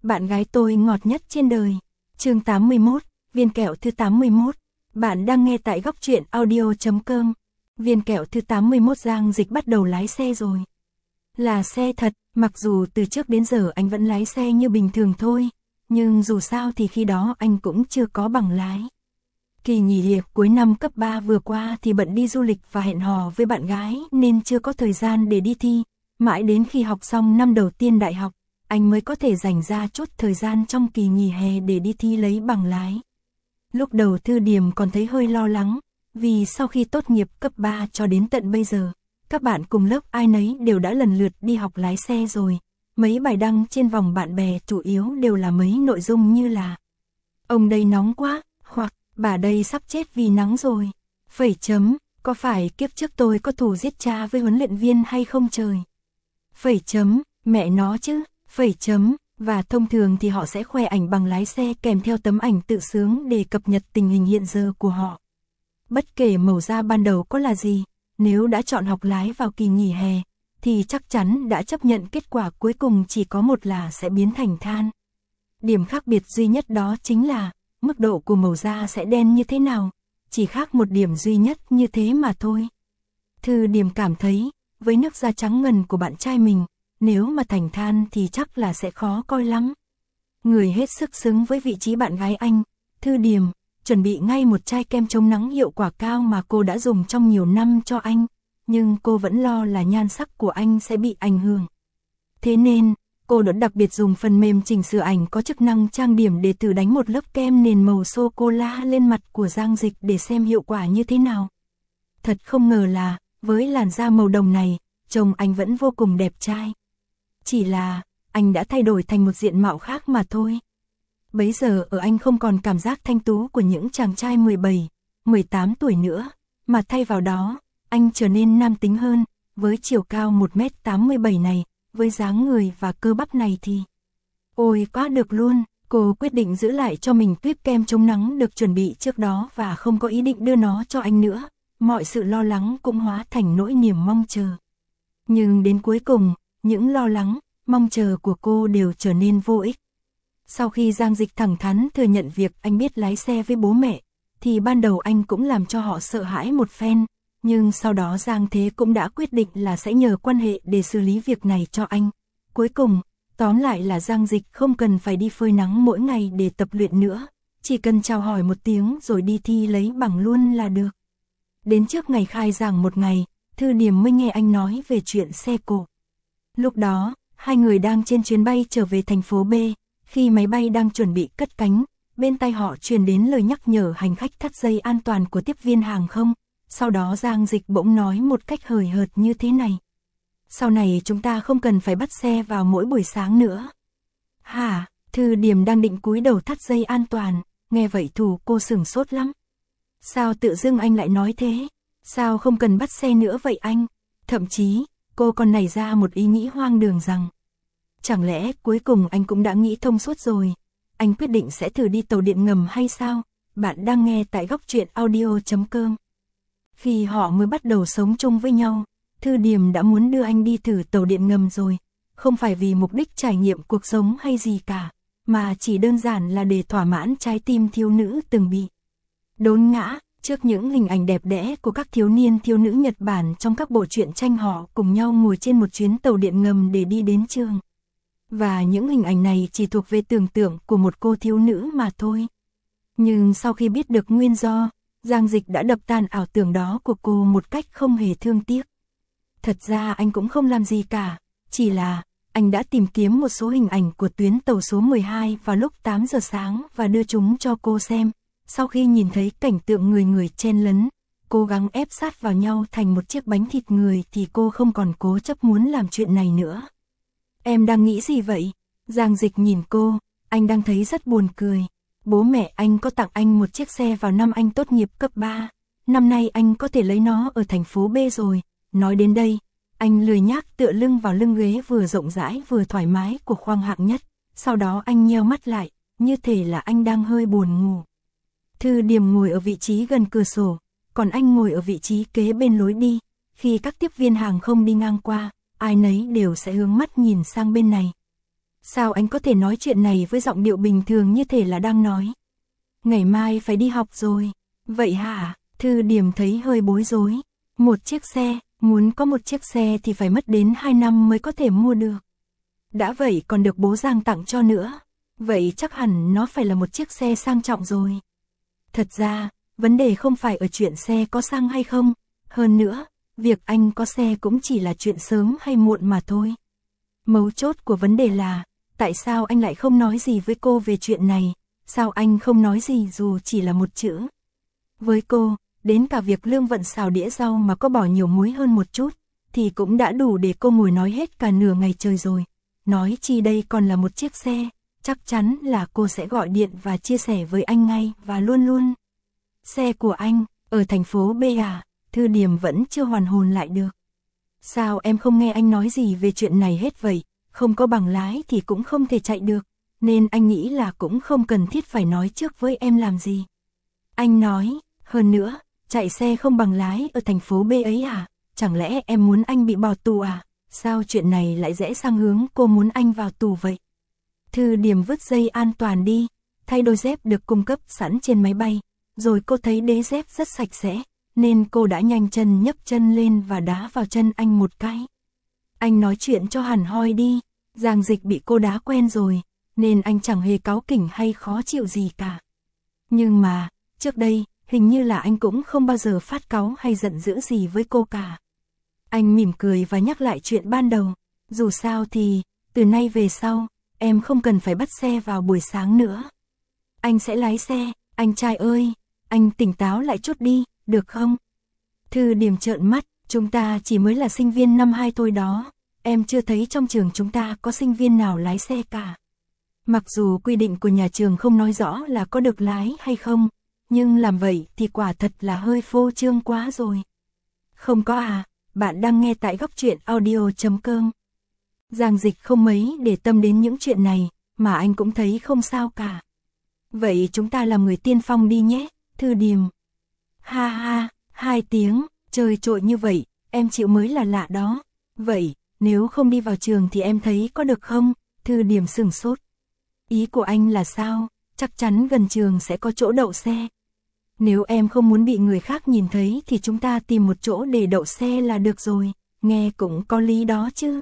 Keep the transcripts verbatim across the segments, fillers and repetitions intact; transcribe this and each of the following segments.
bạn gái tôi ngọt nhất trên đời. Chương tám mươi mốt, viên kẹo thứ tám mươi mốt. Bạn đang nghe tại góc truyện audio chấm com. Viên kẹo thứ tám mươi mốt. Giang Dịch bắt đầu lái xe rồi. Là xe thật, mặc dù từ trước đến giờ anh vẫn lái xe như bình thường thôi, nhưng dù sao thì khi đó anh cũng chưa có bằng lái. Kỳ nghỉ hè cuối năm cấp ba vừa qua thì bận đi du lịch và hẹn hò với bạn gái nên chưa có thời gian để đi thi. Mãi đến khi học xong năm đầu tiên đại học, anh mới có thể dành ra chút thời gian trong kỳ nghỉ hè để đi thi lấy bằng lái. Lúc đầu Thư Điềm còn thấy hơi lo lắng, vì sau khi tốt nghiệp cấp ba cho đến tận bây giờ, các bạn cùng lớp ai nấy đều đã lần lượt đi học lái xe rồi. Mấy bài đăng trên vòng bạn bè chủ yếu đều là mấy nội dung như là: ông đây nóng quá, hoặc bà đây sắp chết vì nắng rồi. Phẩy chấm, có phải kiếp trước tôi có thù giết cha với huấn luyện viên hay không trời? Phẩy chấm, mẹ nó chứ. Phẩy chấm, và thông thường thì họ sẽ khoe ảnh bằng lái xe kèm theo tấm ảnh tự sướng để cập nhật tình hình hiện giờ của họ. Bất kể màu da ban đầu có là gì, nếu đã chọn học lái vào kỳ nghỉ hè, thì chắc chắn đã chấp nhận kết quả cuối cùng chỉ có một là sẽ biến thành than. Điểm khác biệt duy nhất đó chính là mức độ của màu da sẽ đen như thế nào, chỉ khác một điểm duy nhất như thế mà thôi. Thư Điềm cảm thấy, với nước da trắng ngần của bạn trai mình, nếu mà thành than thì chắc là sẽ khó coi lắm. Người hết sức xứng với vị trí bạn gái anh, Thư Điềm, chuẩn bị ngay một chai kem chống nắng hiệu quả cao mà cô đã dùng trong nhiều năm cho anh, nhưng cô vẫn lo là nhan sắc của anh sẽ bị ảnh hưởng. Thế nên, cô đã đặc biệt dùng phần mềm chỉnh sửa ảnh có chức năng trang điểm để thử đánh một lớp kem nền màu sô-cô-la lên mặt của Giang Dịch để xem hiệu quả như thế nào. Thật không ngờ là, với làn da màu đồng này, chồng anh vẫn vô cùng đẹp trai. Chỉ là, anh đã thay đổi thành một diện mạo khác mà thôi. Bấy giờ ở anh không còn cảm giác thanh tú của những chàng trai mười bảy, mười tám tuổi nữa, mà thay vào đó, anh trở nên nam tính hơn, với chiều cao một mét tám mươi bảy này, với dáng người và cơ bắp này thì... Ôi quá được luôn, cô quyết định giữ lại cho mình tuyếp kem chống nắng được chuẩn bị trước đó và không có ý định đưa nó cho anh nữa, mọi sự lo lắng cũng hóa thành nỗi niềm mong chờ. Nhưng đến cuối cùng, những lo lắng, mong chờ của cô đều trở nên vô ích. Sau khi Giang Dịch thẳng thắn thừa nhận việc anh biết lái xe với bố mẹ, thì ban đầu anh cũng làm cho họ sợ hãi một phen, nhưng sau đó Giang Thế cũng đã quyết định là sẽ nhờ quan hệ để xử lý việc này cho anh. Cuối cùng, tóm lại là Giang Dịch không cần phải đi phơi nắng mỗi ngày để tập luyện nữa, chỉ cần chào hỏi một tiếng rồi đi thi lấy bằng luôn là được. Đến trước ngày khai giảng một ngày, Thư Điềm mới nghe anh nói về chuyện xe cộ. Lúc đó, hai người đang trên chuyến bay trở về thành phố B, khi máy bay đang chuẩn bị cất cánh, bên tai họ truyền đến lời nhắc nhở hành khách thắt dây an toàn của tiếp viên hàng không. Sau đó Giang Dịch bỗng nói một cách hời hợt như thế này: sau này chúng ta không cần phải bắt xe vào mỗi buổi sáng nữa. Hả? Thư Điềm đang định cúi đầu thắt dây an toàn, nghe vậy thủ cô sửng sốt lắm. Sao tự dưng anh lại nói thế? Sao không cần bắt xe nữa vậy anh? Thậm chí, cô còn nảy ra một ý nghĩ hoang đường rằng, chẳng lẽ cuối cùng anh cũng đã nghĩ thông suốt rồi, anh quyết định sẽ thử đi tàu điện ngầm hay sao? Bạn đang nghe tại góc truyện audio chấm com. Khi họ mới bắt đầu sống chung với nhau, Thư Điềm đã muốn đưa anh đi thử tàu điện ngầm rồi, không phải vì mục đích trải nghiệm cuộc sống hay gì cả, mà chỉ đơn giản là để thỏa mãn trái tim thiếu nữ từng bị đốn ngã trước những hình ảnh đẹp đẽ của các thiếu niên thiếu nữ Nhật Bản trong các bộ truyện tranh họ cùng nhau ngồi trên một chuyến tàu điện ngầm để đi đến trường. Và những hình ảnh này chỉ thuộc về tưởng tượng của một cô thiếu nữ mà thôi. Nhưng sau khi biết được nguyên do, Giang Dịch đã đập tan ảo tưởng đó của cô một cách không hề thương tiếc. Thật ra anh cũng không làm gì cả, chỉ là anh đã tìm kiếm một số hình ảnh của tuyến tàu số mười hai vào lúc tám giờ sáng và đưa chúng cho cô xem. Sau khi nhìn thấy cảnh tượng người người chen lấn, cố gắng ép sát vào nhau thành một chiếc bánh thịt người thì cô không còn cố chấp muốn làm chuyện này nữa. Em đang nghĩ gì vậy? Giang Dịch nhìn cô, anh đang thấy rất buồn cười. Bố mẹ anh có tặng anh một chiếc xe vào năm anh tốt nghiệp cấp ba. Năm nay anh có thể lấy nó ở thành phố B rồi. Nói đến đây, anh lười nhác tựa lưng vào lưng ghế vừa rộng rãi vừa thoải mái của khoang hạng nhất. Sau đó anh nheo mắt lại, như thể là anh đang hơi buồn ngủ. Thư Điềm ngồi ở vị trí gần cửa sổ, còn anh ngồi ở vị trí kế bên lối đi. Khi các tiếp viên hàng không đi ngang qua, ai nấy đều sẽ hướng mắt nhìn sang bên này. Sao anh có thể nói chuyện này với giọng điệu bình thường như thể là đang nói? Ngày mai phải đi học rồi. Vậy hả? Thư Điềm thấy hơi bối rối. Một chiếc xe, muốn có một chiếc xe thì phải mất đến hai năm mới có thể mua được. Đã vậy còn được bố Giang tặng cho nữa. Vậy chắc hẳn nó phải là một chiếc xe sang trọng rồi. Thật ra, vấn đề không phải ở chuyện xe có sang hay không. Hơn nữa, việc anh có xe cũng chỉ là chuyện sớm hay muộn mà thôi. Mấu chốt của vấn đề là, tại sao anh lại không nói gì với cô về chuyện này? Sao anh không nói gì dù chỉ là một chữ? Với cô, đến cả việc Lương Vận xào đĩa rau mà có bỏ nhiều muối hơn một chút, thì cũng đã đủ để cô ngồi nói hết cả nửa ngày trời rồi. Nói chi đây còn là một chiếc xe, chắc chắn là cô sẽ gọi điện và chia sẻ với anh ngay và luôn luôn. Xe của anh, ở thành phố B à? Thư Điềm vẫn chưa hoàn hồn lại được. Sao em không nghe anh nói gì về chuyện này hết vậy? Không có bằng lái thì cũng không thể chạy được, nên anh nghĩ là cũng không cần thiết phải nói trước với em làm gì. Anh nói, hơn nữa, chạy xe không bằng lái ở thành phố B ấy à? Chẳng lẽ em muốn anh bị bỏ tù à? Sao chuyện này lại rẽ sang hướng cô muốn anh vào tù vậy? Thư Điềm vứt dây an toàn đi, thay đôi dép được cung cấp sẵn trên máy bay, rồi cô thấy đế dép rất sạch sẽ, nên cô đã nhanh chân nhấc chân lên và đá vào chân anh một cái. Anh nói chuyện cho hẳn hoi đi, Giang Dịch bị cô đá quen rồi, nên anh chẳng hề cáu kỉnh hay khó chịu gì cả. Nhưng mà, trước đây, hình như là anh cũng không bao giờ phát cáu hay giận dữ gì với cô cả. Anh mỉm cười và nhắc lại chuyện ban đầu, dù sao thì, từ nay về sau, em không cần phải bắt xe vào buổi sáng nữa. Anh sẽ lái xe, anh trai ơi, anh tỉnh táo lại chút đi, được không? Thư Điềm trợn mắt, chúng ta chỉ mới là sinh viên năm hai thôi đó, em chưa thấy trong trường chúng ta có sinh viên nào lái xe cả. Mặc dù quy định của nhà trường không nói rõ là có được lái hay không, nhưng làm vậy thì quả thật là hơi phô trương quá rồi. Không có à, bạn đang nghe tại góc truyện audio chấm com. Giang Dịch không mấy để tâm đến những chuyện này, mà anh cũng thấy không sao cả. Vậy chúng ta làm người tiên phong đi nhé, Thư Điềm. Ha ha, hai tiếng, trời trội như vậy, em chịu mới là lạ đó. Vậy, nếu không đi vào trường thì em thấy có được không? Thư Điềm sửng sốt. Ý của anh là sao? Chắc chắn gần trường sẽ có chỗ đậu xe. Nếu em không muốn bị người khác nhìn thấy thì chúng ta tìm một chỗ để đậu xe là được rồi, nghe cũng có lý đó chứ.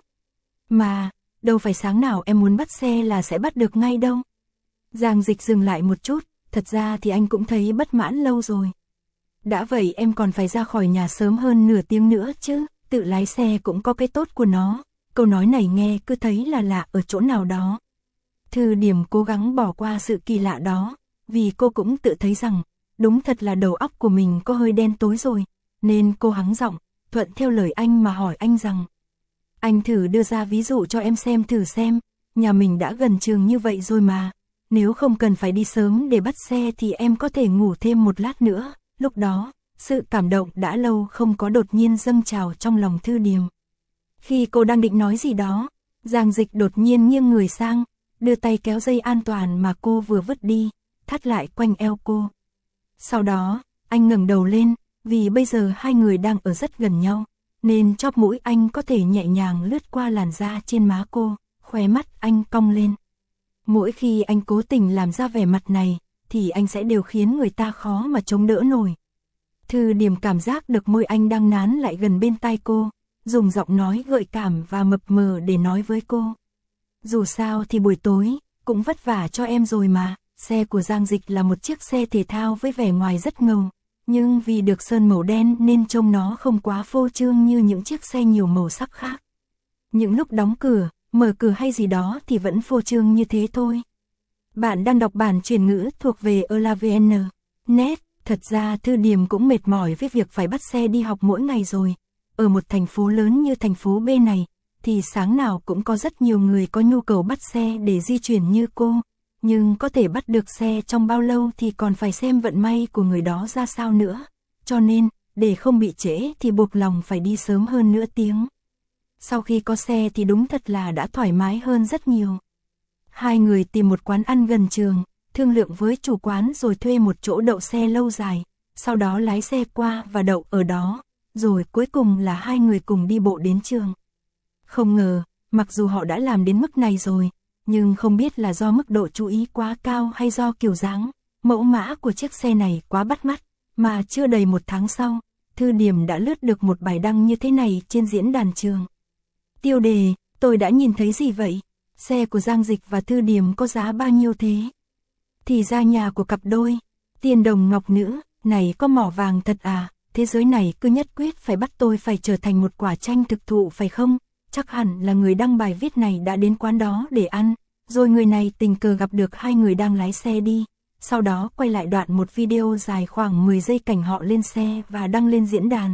Mà, đâu phải sáng nào em muốn bắt xe là sẽ bắt được ngay đâu. Giang Dịch dừng lại một chút, thật ra thì anh cũng thấy bất mãn lâu rồi. Đã vậy em còn phải ra khỏi nhà sớm hơn nửa tiếng nữa chứ, tự lái xe cũng có cái tốt của nó. Câu nói này nghe cứ thấy là lạ ở chỗ nào đó. Thư Điềm cố gắng bỏ qua sự kỳ lạ đó, vì cô cũng tự thấy rằng, đúng thật là đầu óc của mình có hơi đen tối rồi, nên cô hắng giọng, thuận theo lời anh mà hỏi anh rằng. Anh thử đưa ra ví dụ cho em xem thử xem, nhà mình đã gần trường như vậy rồi mà, nếu không cần phải đi sớm để bắt xe thì em có thể ngủ thêm một lát nữa. Lúc đó, sự cảm động đã lâu không có đột nhiên dâng trào trong lòng Thư Điềm. Khi cô đang định nói gì đó, Giang Dịch đột nhiên nghiêng người sang, đưa tay kéo dây an toàn mà cô vừa vứt đi, thắt lại quanh eo cô. Sau đó, anh ngẩng đầu lên, vì bây giờ hai người đang ở rất gần nhau, nên chóp mũi anh có thể nhẹ nhàng lướt qua làn da trên má cô, khóe mắt anh cong lên. Mỗi khi anh cố tình làm ra vẻ mặt này, thì anh sẽ đều khiến người ta khó mà chống đỡ nổi. Thư Điềm cảm giác được môi anh đang nán lại gần bên tai cô, dùng giọng nói gợi cảm và mập mờ để nói với cô. Dù sao thì buổi tối, cũng vất vả cho em rồi mà. Xe của Giang Dịch là một chiếc xe thể thao với vẻ ngoài rất ngầu, nhưng vì được sơn màu đen nên trông nó không quá phô trương như những chiếc xe nhiều màu sắc khác. Những lúc đóng cửa, mở cửa hay gì đó thì vẫn phô trương như thế thôi. Bạn đang đọc bản chuyển ngữ thuộc về elavn chấm net. Thật ra Thư Điềm cũng mệt mỏi với việc phải bắt xe đi học mỗi ngày rồi. Ở một thành phố lớn như thành phố B này, thì sáng nào cũng có rất nhiều người có nhu cầu bắt xe để di chuyển như cô. Nhưng có thể bắt được xe trong bao lâu thì còn phải xem vận may của người đó ra sao nữa. Cho nên, để không bị trễ thì buộc lòng phải đi sớm hơn nửa tiếng. Sau khi có xe thì đúng thật là đã thoải mái hơn rất nhiều. Hai người tìm một quán ăn gần trường, thương lượng với chủ quán rồi thuê một chỗ đậu xe lâu dài, sau đó lái xe qua và đậu ở đó, rồi cuối cùng là hai người cùng đi bộ đến trường. Không ngờ, mặc dù họ đã làm đến mức này rồi, nhưng không biết là do mức độ chú ý quá cao hay do kiểu dáng, mẫu mã của chiếc xe này quá bắt mắt, mà chưa đầy một tháng sau, Thư Điềm đã lướt được một bài đăng như thế này trên diễn đàn trường. Tiêu đề, tôi đã nhìn thấy gì vậy? Xe của Giang Dịch và Thư Điềm có giá bao nhiêu thế? Thì ra nhà của cặp đôi, tiền đồng ngọc nữ, này có mỏ vàng thật à? Thế giới này cứ nhất quyết phải bắt tôi phải trở thành một quả chanh thực thụ phải không? Chắc hẳn là người đăng bài viết này đã đến quán đó để ăn, rồi người này tình cờ gặp được hai người đang lái xe đi, sau đó quay lại đoạn một video dài khoảng mười giây cảnh họ lên xe và đăng lên diễn đàn.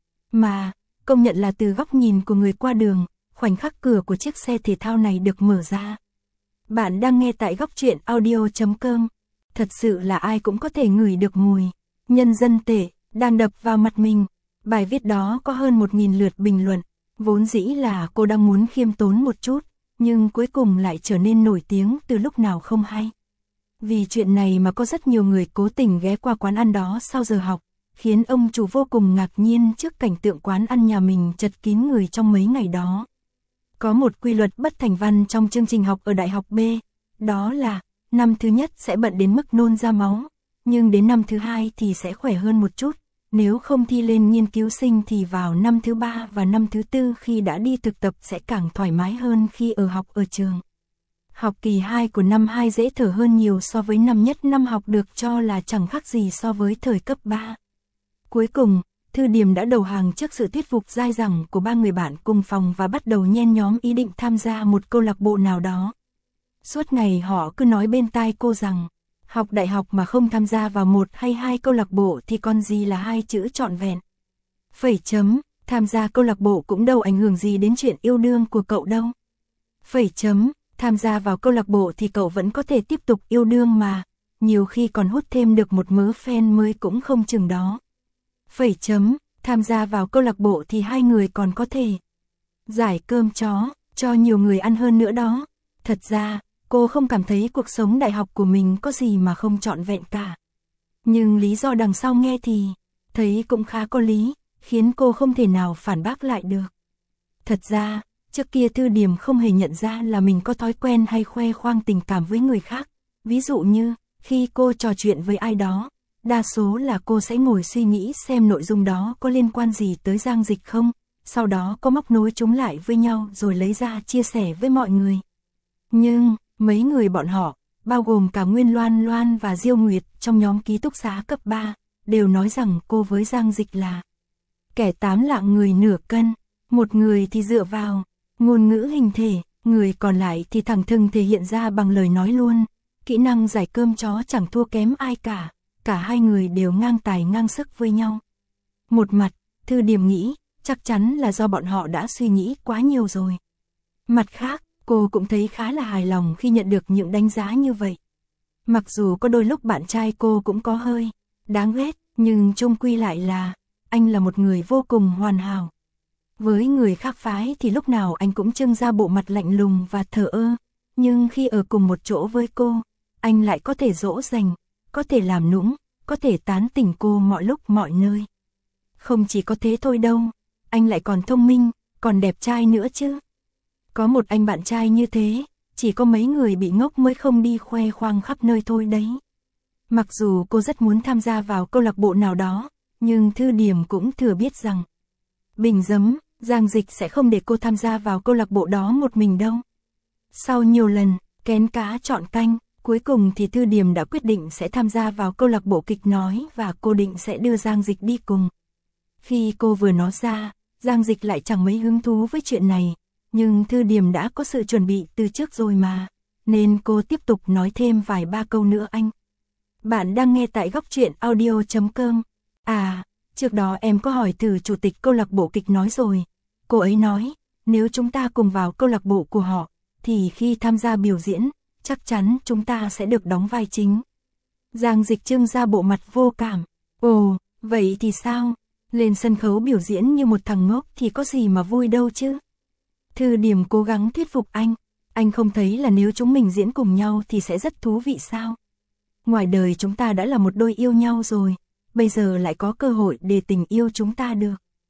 Mà, công nhận là từ góc nhìn của người qua đường, khoảnh khắc cửa của chiếc xe thể thao này được mở ra. Bạn đang nghe tại góc truyện audio chấm com. Thật sự là ai cũng có thể ngửi được mùi nhân dân tệ đang đập vào mặt mình. Bài viết đó có hơn một nghìn lượt bình luận. Vốn dĩ là cô đang muốn khiêm tốn một chút, nhưng cuối cùng lại trở nên nổi tiếng từ lúc nào không hay. Vì chuyện này mà có rất nhiều người cố tình ghé qua quán ăn đó sau giờ học, khiến ông chủ vô cùng ngạc nhiên trước cảnh tượng quán ăn nhà mình chật kín người trong mấy ngày đó. Có một quy luật bất thành văn trong chương trình học ở Đại học B, đó là năm thứ nhất sẽ bận đến mức nôn ra máu, nhưng đến năm thứ hai thì sẽ khỏe hơn một chút. Nếu không thi lên nghiên cứu sinh thì vào năm thứ ba và năm thứ tư khi đã đi thực tập sẽ càng thoải mái hơn khi ở học ở trường. Học kỳ hai của năm hai dễ thở hơn nhiều so với năm nhất, năm học được cho là chẳng khác gì so với thời cấp ba. Cuối cùng, Thư Điềm đã đầu hàng trước sự thuyết phục dai dẳng của ba người bạn cùng phòng và bắt đầu nhen nhóm ý định tham gia một câu lạc bộ nào đó. Suốt ngày họ cứ nói bên tai cô rằng, học đại học mà không tham gia vào một hay hai câu lạc bộ thì còn gì là hai chữ trọn vẹn. Phẩy chấm, tham gia câu lạc bộ cũng đâu ảnh hưởng gì đến chuyện yêu đương của cậu đâu. Phẩy chấm, tham gia vào câu lạc bộ thì cậu vẫn có thể tiếp tục yêu đương mà, nhiều khi còn hút thêm được một mớ fan mới cũng không chừng đó. Phẩy chấm, tham gia vào câu lạc bộ thì hai người còn có thể giải cơm chó, cho nhiều người ăn hơn nữa đó. Thật ra, cô không cảm thấy cuộc sống đại học của mình có gì mà không trọn vẹn cả. Nhưng lý do đằng sau nghe thì, thấy cũng khá có lý, khiến cô không thể nào phản bác lại được. Thật ra, trước kia Thư Điềm không hề nhận ra là mình có thói quen hay khoe khoang tình cảm với người khác. Ví dụ như, khi cô trò chuyện với ai đó, đa số là cô sẽ ngồi suy nghĩ xem nội dung đó có liên quan gì tới Giang Dịch không, sau đó có móc nối chúng lại với nhau rồi lấy ra chia sẻ với mọi người. Nhưng, mấy người bọn họ, bao gồm cả Nguyên Loan Loan và Diêu Nguyệt trong nhóm ký túc xá cấp ba, đều nói rằng cô với Giang Dịch là kẻ tám lạng người nửa cân, một người thì dựa vào ngôn ngữ hình thể, người còn lại thì thẳng thừng thể hiện ra bằng lời nói luôn. Kỹ năng giải cơm chó chẳng thua kém ai cả, cả hai người đều ngang tài ngang sức với nhau. Một mặt, Thư Điềm nghĩ, chắc chắn là do bọn họ đã suy nghĩ quá nhiều rồi. Mặt khác, cô cũng thấy khá là hài lòng khi nhận được những đánh giá như vậy. Mặc dù có đôi lúc bạn trai cô cũng có hơi đáng ghét, nhưng chung quy lại là, anh là một người vô cùng hoàn hảo. Với người khác phái thì lúc nào anh cũng trưng ra bộ mặt lạnh lùng và thờ ơ, nhưng khi ở cùng một chỗ với cô, anh lại có thể dỗ dành, có thể làm nũng, có thể tán tỉnh cô mọi lúc mọi nơi. Không chỉ có thế thôi đâu, anh lại còn thông minh, còn đẹp trai nữa chứ. Có một anh bạn trai như thế, chỉ có mấy người bị ngốc mới không đi khoe khoang khắp nơi thôi đấy. Mặc dù cô rất muốn tham gia vào câu lạc bộ nào đó, nhưng Thư Điềm cũng thừa biết rằng bình dấm, Giang Dịch sẽ không để cô tham gia vào câu lạc bộ đó một mình đâu. Sau nhiều lần kén cá chọn canh, cuối cùng thì Thư Điềm đã quyết định sẽ tham gia vào câu lạc bộ kịch nói và cô định sẽ đưa Giang Dịch đi cùng. Khi cô vừa nói ra, Giang Dịch lại chẳng mấy hứng thú với chuyện này, nhưng Thư Điềm đã có sự chuẩn bị từ trước rồi mà, nên cô tiếp tục nói thêm vài ba câu nữa anh. Bạn đang nghe tại góc truyện audio chấm com. À, trước đó em có hỏi thử chủ tịch câu lạc bộ kịch nói rồi. Cô ấy nói, nếu chúng ta cùng vào câu lạc bộ của họ, thì khi tham gia biểu diễn, chắc chắn chúng ta sẽ được đóng vai chính. Giang Dịch trưng ra bộ mặt vô cảm. Ồ, vậy thì sao? Lên sân khấu biểu diễn như một thằng ngốc thì có gì mà vui đâu chứ? Thư Điềm cố gắng thuyết phục anh. Anh không thấy là nếu chúng mình diễn cùng nhau thì sẽ rất thú vị sao? Ngoài đời chúng ta đã là một đôi yêu nhau rồi, bây giờ lại có cơ hội để tình yêu chúng ta được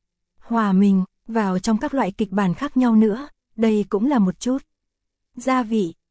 hòa mình vào trong các loại kịch bản khác nhau nữa, đây cũng là một chút gia vị.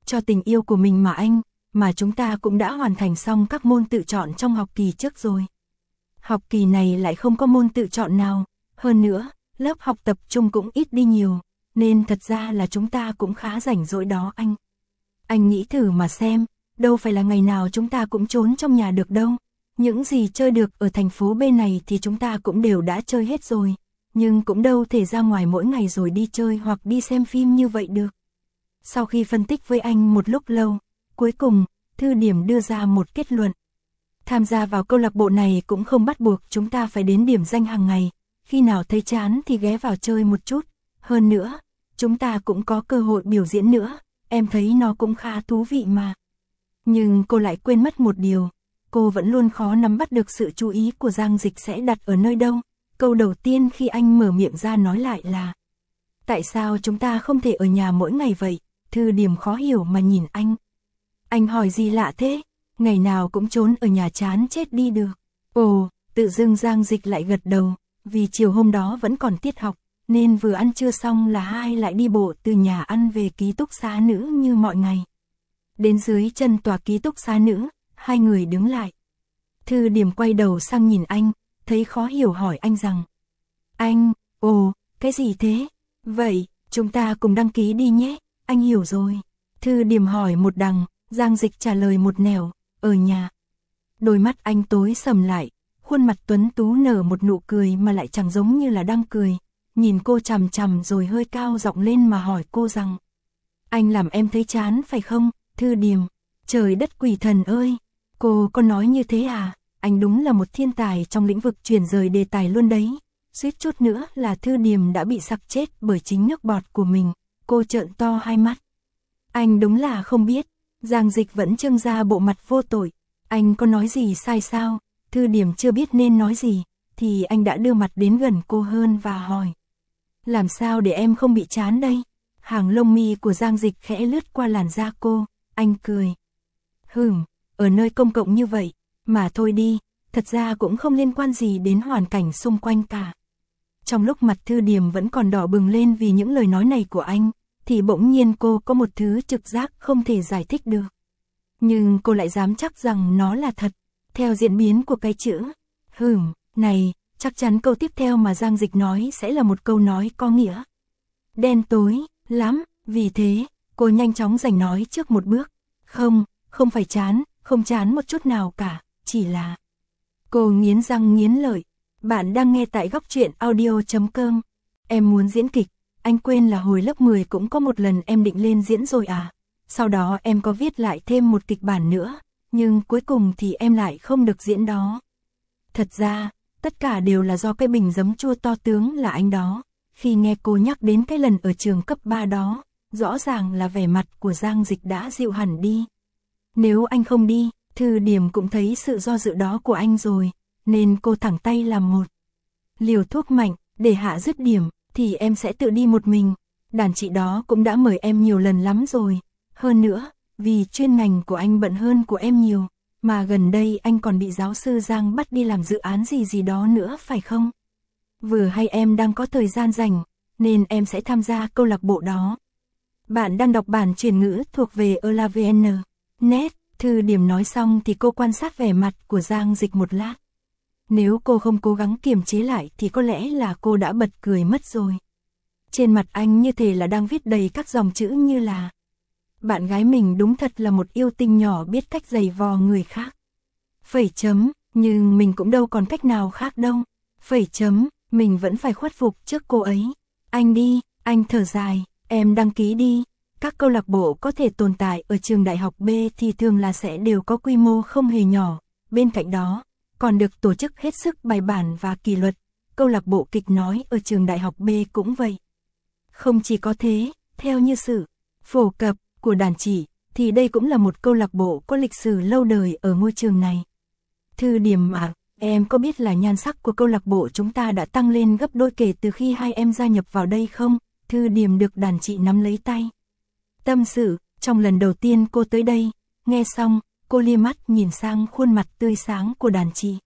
cho tình yêu của mình mà anh, mà chúng ta cũng đã hoàn thành xong các môn tự chọn trong học kỳ trước rồi. Học kỳ này lại không có môn tự chọn nào, hơn nữa, lớp học tập trung cũng ít đi nhiều, nên thật ra là chúng ta cũng khá rảnh rỗi đó anh. Anh nghĩ thử mà xem, đâu phải là ngày nào chúng ta cũng trốn trong nhà được đâu. Những gì chơi được ở thành phố B này thì chúng ta cũng đều đã chơi hết rồi, nhưng cũng đâu thể ra ngoài mỗi ngày rồi đi chơi hoặc đi xem phim như vậy được. Sau khi phân tích với anh một lúc lâu, cuối cùng, Thư Điểm đưa ra một kết luận. Tham gia vào câu lạc bộ này cũng không bắt buộc chúng ta phải đến điểm danh hàng ngày, khi nào thấy chán thì ghé vào chơi một chút. Hơn nữa, chúng ta cũng có cơ hội biểu diễn nữa, em thấy nó cũng khá thú vị mà. Nhưng cô lại quên mất một điều, cô vẫn luôn khó nắm bắt được sự chú ý của Giang Dịch sẽ đặt ở nơi đâu. Câu đầu tiên khi anh mở miệng ra nói lại là: tại sao chúng ta không thể ở nhà mỗi ngày vậy? Thư Điểm khó hiểu mà nhìn anh. Anh hỏi gì lạ thế? Ngày nào cũng trốn ở nhà chán chết đi được. Ồ, tự dưng Giang Dịch lại gật đầu, vì chiều hôm đó vẫn còn tiết học, nên vừa ăn trưa xong là hai lại đi bộ từ nhà ăn về ký túc xá nữ như mọi ngày. Đến dưới chân tòa ký túc xá nữ, hai người đứng lại. Thư Điểm quay đầu sang nhìn anh, thấy khó hiểu hỏi anh rằng: anh, ồ, cái gì thế? Vậy, chúng ta cùng đăng ký đi nhé, anh hiểu rồi. Thư Điểm hỏi một đằng, Giang Dịch trả lời một nẻo: ở nhà. Đôi mắt anh tối sầm lại, khuôn mặt tuấn tú nở một nụ cười mà lại chẳng giống như là đang cười, nhìn cô chằm chằm rồi hơi cao giọng lên mà hỏi cô rằng: anh làm em thấy chán phải không? Thư Điểm, trời đất quỷ thần ơi, cô có nói như thế à? Anh đúng là một thiên tài trong lĩnh vực chuyển rời đề tài luôn đấy. Suýt chút nữa là Thư Điểm đã bị sặc chết bởi chính nước bọt của mình. Cô trợn to hai mắt. Anh đúng là không biết. Giang Dịch vẫn trưng ra bộ mặt vô tội. Anh có nói gì sai sao? Thư Điểm chưa biết nên nói gì, thì anh đã đưa mặt đến gần cô hơn và hỏi: làm sao để em không bị chán đây? Hàng lông mi của Giang Dịch khẽ lướt qua làn da cô, anh cười. Hừm, ở nơi công cộng như vậy, mà thôi đi, thật ra cũng không liên quan gì đến hoàn cảnh xung quanh cả. Trong lúc mặt Thư Điểm vẫn còn đỏ bừng lên vì những lời nói này của anh, thì bỗng nhiên cô có một thứ trực giác không thể giải thích được. Nhưng cô lại dám chắc rằng nó là thật, theo diễn biến của cái chữ hừm này, chắc chắn câu tiếp theo mà Giang Dịch nói sẽ là một câu nói có nghĩa đen tối lắm, vì thế, cô nhanh chóng giành nói trước một bước. Không, không phải chán, không chán một chút nào cả, chỉ là... Cô nghiến răng nghiến lợi. Bạn đang nghe tại góc truyện audio chấm com. Em muốn diễn kịch, anh quên là hồi lớp mười cũng có một lần em định lên diễn rồi à. Sau đó em có viết lại thêm một kịch bản nữa, nhưng cuối cùng thì em lại không được diễn đó. Thật ra, tất cả đều là do cái bình giấm chua to tướng là anh đó. Khi nghe cô nhắc đến cái lần ở trường cấp ba đó, rõ ràng là vẻ mặt của Giang Dịch đã dịu hẳn đi. Nếu anh không đi, Thư Điểm cũng thấy sự do dự đó của anh rồi, nên cô thẳng tay làm một liều thuốc mạnh, để hạ dứt điểm, thì em sẽ tự đi một mình. Đàn chị đó cũng đã mời em nhiều lần lắm rồi. Hơn nữa, vì chuyên ngành của anh bận hơn của em nhiều, mà gần đây anh còn bị giáo sư Giang bắt đi làm dự án gì gì đó nữa phải không? Vừa hay em đang có thời gian rảnh, nên em sẽ tham gia câu lạc bộ đó. Bạn đang đọc bản chuyển ngữ thuộc về Elavn. Net, Thư Điểm nói xong thì cô quan sát vẻ mặt của Giang Dịch một lát. Nếu cô không cố gắng kiềm chế lại thì có lẽ là cô đã bật cười mất rồi. Trên mặt anh như thể là đang viết đầy các dòng chữ như là: bạn gái mình đúng thật là một yêu tinh nhỏ biết cách giày vò người khác. Phẩy chấm, nhưng mình cũng đâu còn cách nào khác đâu. Phẩy chấm, mình vẫn phải khuất phục trước cô ấy. Anh đi, anh thở dài, em đăng ký đi. Các câu lạc bộ có thể tồn tại ở trường đại học B thì thường là sẽ đều có quy mô không hề nhỏ. Bên cạnh đó, còn được tổ chức hết sức bài bản và kỷ luật. Câu lạc bộ kịch nói ở trường đại học B cũng vậy. Không chỉ có thế, theo như sự phổ cập của đàn chị, thì đây cũng là một câu lạc bộ có lịch sử lâu đời ở ngôi trường này. Thư Điểm à, em có biết là nhan sắc của câu lạc bộ chúng ta đã tăng lên gấp đôi kể từ khi hai em gia nhập vào đây không? Thư Điểm được đàn chị nắm lấy tay. Tâm sự, trong lần đầu tiên cô tới đây, nghe xong, cô lia mắt nhìn sang khuôn mặt tươi sáng của đàn chị.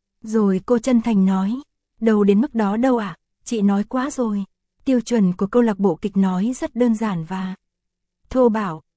Rồi cô chân thành nói, đâu đến mức đó đâu ạ, à? Chị nói quá rồi. Tiêu chuẩn của câu lạc bộ kịch nói rất đơn giản và thô bạo,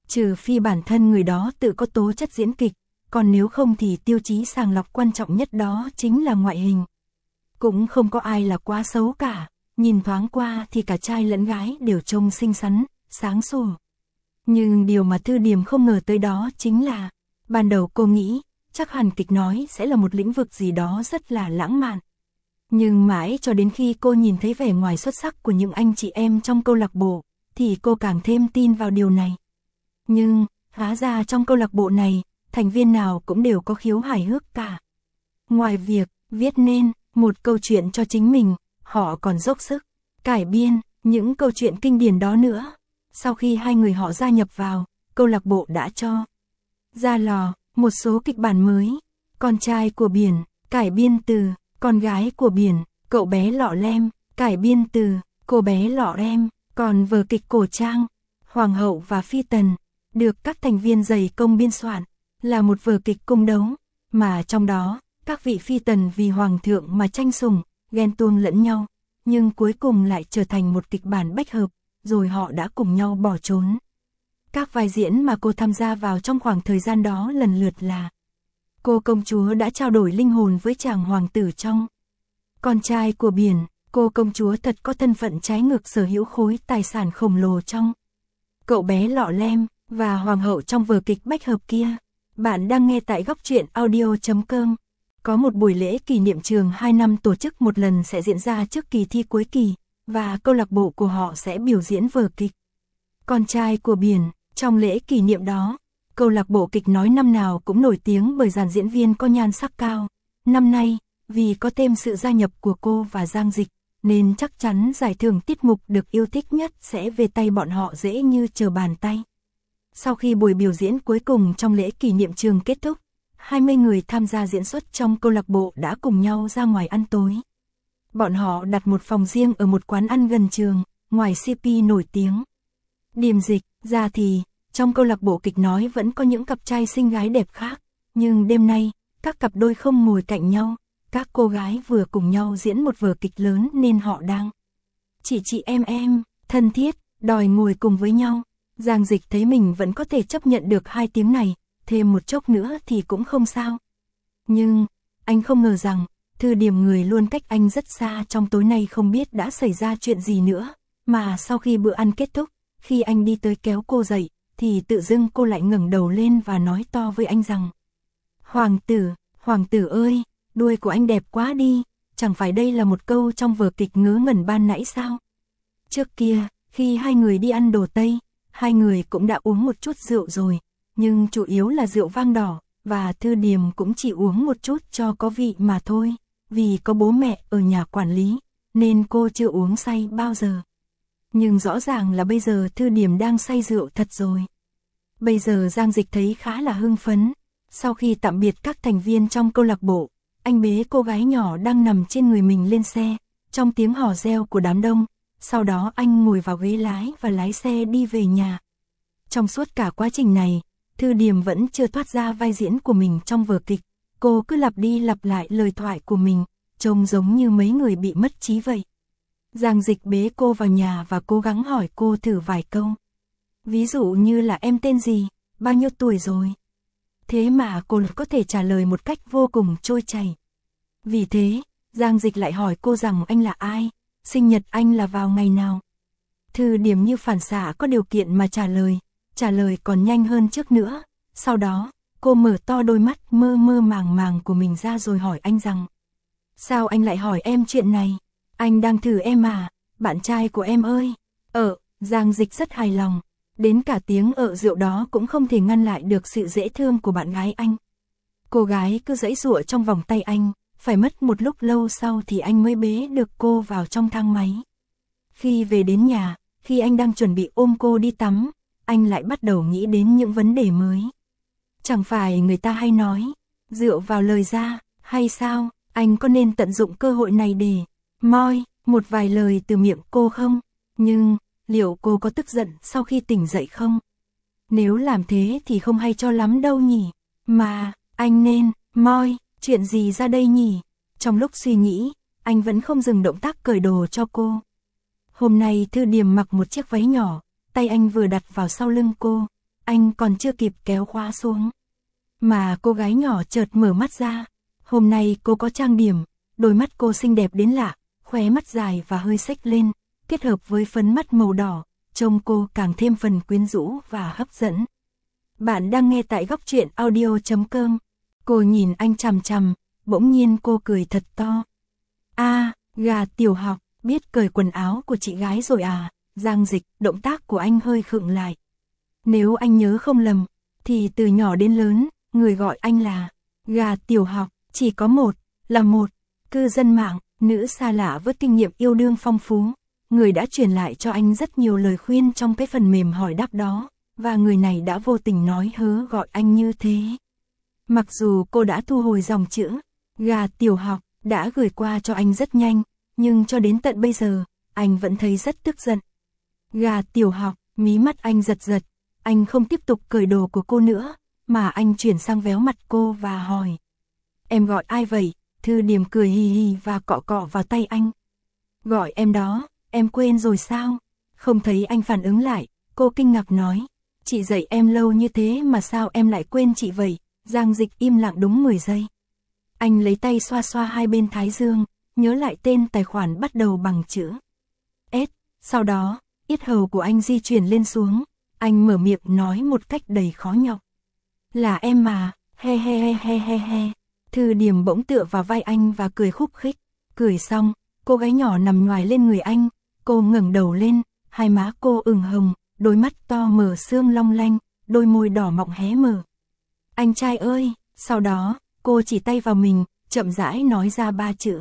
Trừ phi bản thân người đó tự có tố chất diễn kịch, còn nếu không thì tiêu chí sàng lọc quan trọng nhất đó chính là ngoại hình. Cũng không có ai là quá xấu cả, nhìn thoáng qua thì cả trai lẫn gái đều trông xinh xắn, sáng sủa. Nhưng điều mà Thư Điềm không ngờ tới đó chính là, ban đầu cô nghĩ, chắc hẳn kịch nói sẽ là một lĩnh vực gì đó rất là lãng mạn. Nhưng mãi cho đến khi cô nhìn thấy vẻ ngoài xuất sắc của những anh chị em trong câu lạc bộ, thì cô càng thêm tin vào điều này. Nhưng, hóa ra trong câu lạc bộ này, thành viên nào cũng đều có khiếu hài hước cả. Ngoài việc viết nên một câu chuyện cho chính mình, họ còn dốc sức cải biên những câu chuyện kinh điển đó nữa. Sau khi hai người họ gia nhập vào, câu lạc bộ đã cho ra lò một số kịch bản mới. Con trai của biển, cải biên từ Con gái của biển, Cậu bé lọ lem, cải biên từ Cô bé lọ lem. Còn vở kịch cổ trang, Hoàng hậu và phi tần, được các thành viên dày công biên soạn, là một vở kịch cung đấu, mà trong đó, các vị phi tần vì hoàng thượng mà tranh sủng, ghen tuông lẫn nhau, nhưng cuối cùng lại trở thành một kịch bản bách hợp, rồi họ đã cùng nhau bỏ trốn. Các vai diễn mà cô tham gia vào trong khoảng thời gian đó lần lượt là: cô công chúa đã trao đổi linh hồn với chàng hoàng tử trong Con trai của biển, cô công chúa thật có thân phận trái ngược sở hữu khối tài sản khổng lồ trong Cậu bé lọ lem, và hoàng hậu trong vở kịch bách hợp kia. Bạn đang nghe tại góc truyện audio chấm com. Có một buổi lễ kỷ niệm trường hai năm tổ chức một lần sẽ diễn ra trước kỳ thi cuối kỳ, và câu lạc bộ của họ sẽ biểu diễn vở kịch Con trai của biển. Trong lễ kỷ niệm đó, câu lạc bộ kịch nói năm nào cũng nổi tiếng bởi dàn diễn viên có nhan sắc cao. Năm nay, vì có thêm sự gia nhập của cô và Giang Dịch, nên chắc chắn giải thưởng tiết mục được yêu thích nhất sẽ về tay bọn họ dễ như trở bàn tay. Sau khi buổi biểu diễn cuối cùng trong lễ kỷ niệm trường kết thúc, hai mươi người tham gia diễn xuất trong câu lạc bộ đã cùng nhau ra ngoài ăn tối. Bọn họ đặt một phòng riêng ở một quán ăn gần trường, ngoài xê pê nổi tiếng. Điềm Dịch, ra thì, trong câu lạc bộ kịch nói vẫn có những cặp trai xinh gái đẹp khác, nhưng đêm nay, các cặp đôi không ngồi cạnh nhau, các cô gái vừa cùng nhau diễn một vở kịch lớn nên họ đang chị chị em em, thân thiết, đòi ngồi cùng với nhau. Giang Dịch thấy mình vẫn có thể chấp nhận được hai tiếng này, thêm một chốc nữa thì cũng không sao. Nhưng, anh không ngờ rằng, Thư Điềm người luôn cách anh rất xa trong tối nay không biết đã xảy ra chuyện gì nữa, mà sau khi bữa ăn kết thúc, khi anh đi tới kéo cô dậy, thì tự dưng cô lại ngẩng đầu lên và nói to với anh rằng: Hoàng tử, hoàng tử ơi, đuôi của anh đẹp quá đi, chẳng phải đây là một câu trong vở kịch Ngớ Ngẩn ban nãy sao? Trước kia, khi hai người đi ăn đồ Tây, hai người cũng đã uống một chút rượu rồi, nhưng chủ yếu là rượu vang đỏ, và Thư Điềm cũng chỉ uống một chút cho có vị mà thôi, vì có bố mẹ ở nhà quản lý, nên cô chưa uống say bao giờ. Nhưng rõ ràng là bây giờ Thư Điềm đang say rượu thật rồi. Bây giờ Giang Dịch thấy khá là hưng phấn. Sau khi tạm biệt các thành viên trong câu lạc bộ, anh bế cô gái nhỏ đang nằm trên người mình lên xe, trong tiếng hò reo của đám đông. Sau đó anh ngồi vào ghế lái và lái xe đi về nhà. Trong suốt cả quá trình này, Thư Điềm vẫn chưa thoát ra vai diễn của mình trong vở kịch. Cô cứ lặp đi lặp lại lời thoại của mình, trông giống như mấy người bị mất trí vậy. Giang Dịch bế cô vào nhà và cố gắng hỏi cô thử vài câu. Ví dụ như là em tên gì, bao nhiêu tuổi rồi. Thế mà cô có thể trả lời một cách vô cùng trôi chảy. Vì thế, Giang Dịch lại hỏi cô rằng anh là ai, sinh nhật anh là vào ngày nào. Thư Điềm như phản xạ có điều kiện mà trả lời, trả lời còn nhanh hơn trước nữa. Sau đó, cô mở to đôi mắt mơ mơ màng màng của mình ra rồi hỏi anh rằng: Sao anh lại hỏi em chuyện này? Anh đang thử em à, bạn trai của em ơi. Ờ, Giang Dịch rất hài lòng. Đến cả tiếng ợ rượu đó cũng không thể ngăn lại được sự dễ thương của bạn gái anh. Cô gái cứ giãy giụa trong vòng tay anh, phải mất một lúc lâu sau thì anh mới bế được cô vào trong thang máy. Khi về đến nhà, khi anh đang chuẩn bị ôm cô đi tắm, anh lại bắt đầu nghĩ đến những vấn đề mới. Chẳng phải người ta hay nói, dựa vào lời ra, hay sao, anh có nên tận dụng cơ hội này để moi một vài lời từ miệng cô không? Nhưng, liệu cô có tức giận sau khi tỉnh dậy không? Nếu làm thế thì không hay cho lắm đâu nhỉ. Mà, anh nên moi chuyện gì ra đây nhỉ? Trong lúc suy nghĩ, anh vẫn không dừng động tác cởi đồ cho cô. Hôm nay Thư Điềm mặc một chiếc váy nhỏ, tay anh vừa đặt vào sau lưng cô, anh còn chưa kịp kéo khóa xuống. Mà cô gái nhỏ chợt mở mắt ra. Hôm nay cô có trang điểm, đôi mắt cô xinh đẹp đến lạ, khóe mắt dài và hơi xếch lên, kết hợp với phấn mắt màu đỏ, trông cô càng thêm phần quyến rũ và hấp dẫn. Bạn đang nghe tại góc truyện audio chấm com. Cô nhìn anh chằm chằm, bỗng nhiên cô cười thật to. A, gà tiểu học, biết cởi quần áo của chị gái rồi à? Giang Dịch, động tác của anh hơi khựng lại. Nếu anh nhớ không lầm, thì từ nhỏ đến lớn, người gọi anh là gà tiểu học, chỉ có một, là một cư dân mạng, nữ xa lạ với kinh nghiệm yêu đương phong phú. Người đã truyền lại cho anh rất nhiều lời khuyên trong cái phần mềm hỏi đáp đó, và người này đã vô tình nói hớ gọi anh như thế. Mặc dù cô đã thu hồi dòng chữ gà tiểu học, đã gửi qua cho anh rất nhanh, nhưng cho đến tận bây giờ, anh vẫn thấy rất tức giận. Gà tiểu học, mí mắt anh giật giật, anh không tiếp tục cởi đồ của cô nữa, mà anh chuyển sang véo mặt cô và hỏi. Em gọi ai vậy? Thư Điềm cười hì hì và cọ cọ vào tay anh. Gọi em đó, em quên rồi sao? Không thấy anh phản ứng lại, cô kinh ngạc nói. Chị dạy em lâu như thế mà sao em lại quên chị vậy? Giang Dịch im lặng đúng mười giây. Anh lấy tay xoa xoa hai bên thái dương, nhớ lại tên tài khoản bắt đầu bằng chữ S. Sau đó, yết hầu của anh di chuyển lên xuống, anh mở miệng nói một cách đầy khó nhọc. Là em mà, he he he he he he. Thư Điềm bỗng tựa vào vai anh và cười khúc khích. Cười xong, cô gái nhỏ nằm nhoài lên người anh, cô ngẩng đầu lên, hai má cô ửng hồng, đôi mắt to mở sương long lanh, đôi môi đỏ mọng hé mở. Anh trai ơi, sau đó, cô chỉ tay vào mình, chậm rãi nói ra ba chữ.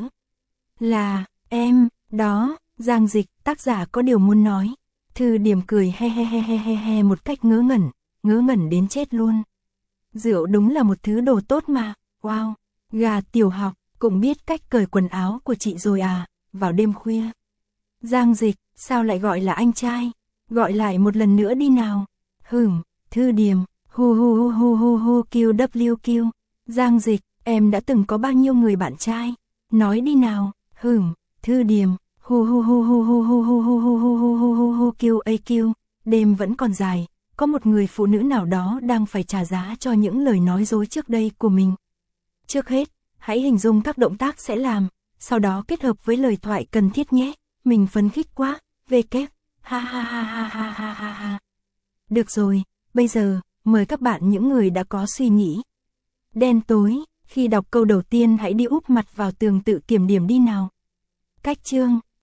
Là, em, đó, Giang Dịch, tác giả có điều muốn nói. Thư Điềm cười he he he he he he một cách ngớ ngẩn, ngớ ngẩn đến chết luôn. Rượu đúng là một thứ đồ tốt mà, wow, gà tiểu học, cũng biết cách cởi quần áo của chị rồi à, vào đêm khuya. Giang Dịch, sao lại gọi là anh trai? Gọi lại một lần nữa đi nào. Hửm, Thư Điềm, hu hu hu hu hu hu kiu vê kép kiu. Giang Dịch, em đã từng có bao nhiêu người bạn trai? Nói đi nào. Hửm, Thư Điềm, hu hu hu hu hu hu hu hu hu hu hu hu hu hu kiu a kiu. Đêm vẫn còn dài, có một người phụ nữ nào đó đang phải trả giá cho những lời nói dối trước đây của mình. Trước hết, hãy hình dung các động tác sẽ làm, sau đó kết hợp với lời thoại cần thiết nhé. Mình phấn khích quá, về kép, ha ha ha ha ha ha ha ha. Được rồi, bây giờ, mời các bạn những người đã có suy nghĩ đen tối, khi đọc câu đầu tiên hãy đi úp mặt vào tường tự kiểm điểm đi nào. Cách chương